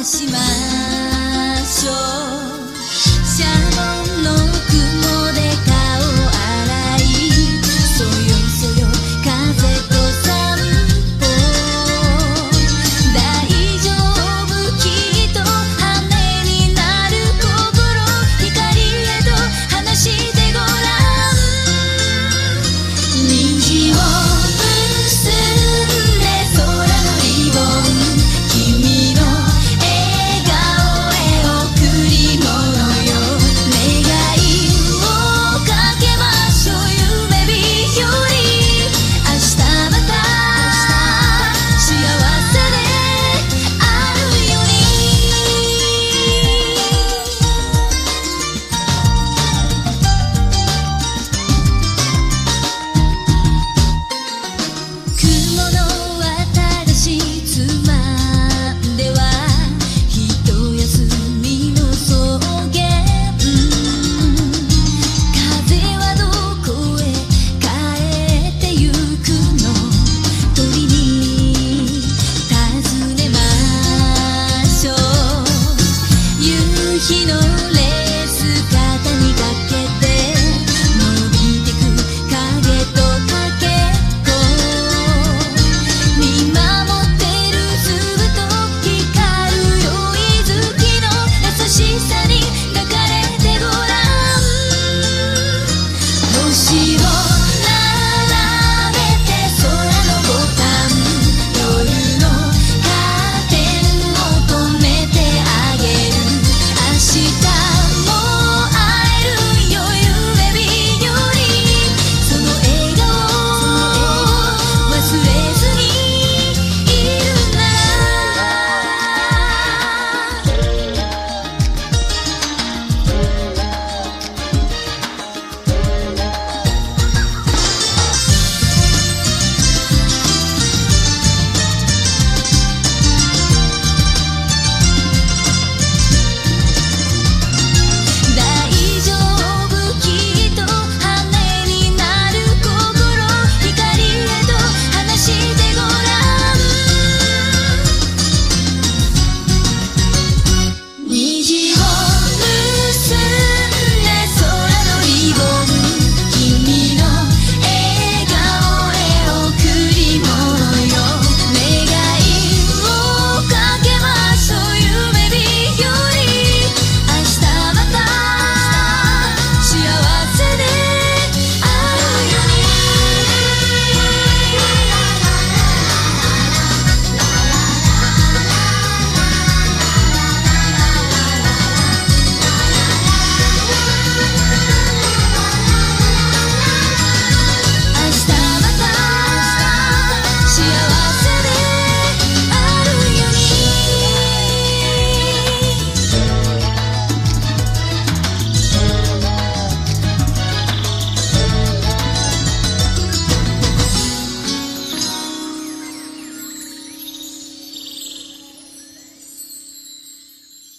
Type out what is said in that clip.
しましょう。シャボンの雲で顔洗い、そよそよ風と散歩。大丈夫きっと羽になる心、光へと話してごらん。虹を結んで空のリボン、君の笑顔へ贈り物よ。願いをかけましょう、夢日より明日また幸せであるように。雲の新しいつまんでは一休みの草原。風はどこへ帰ってゆくの、鳥に尋ねましょう。夕日の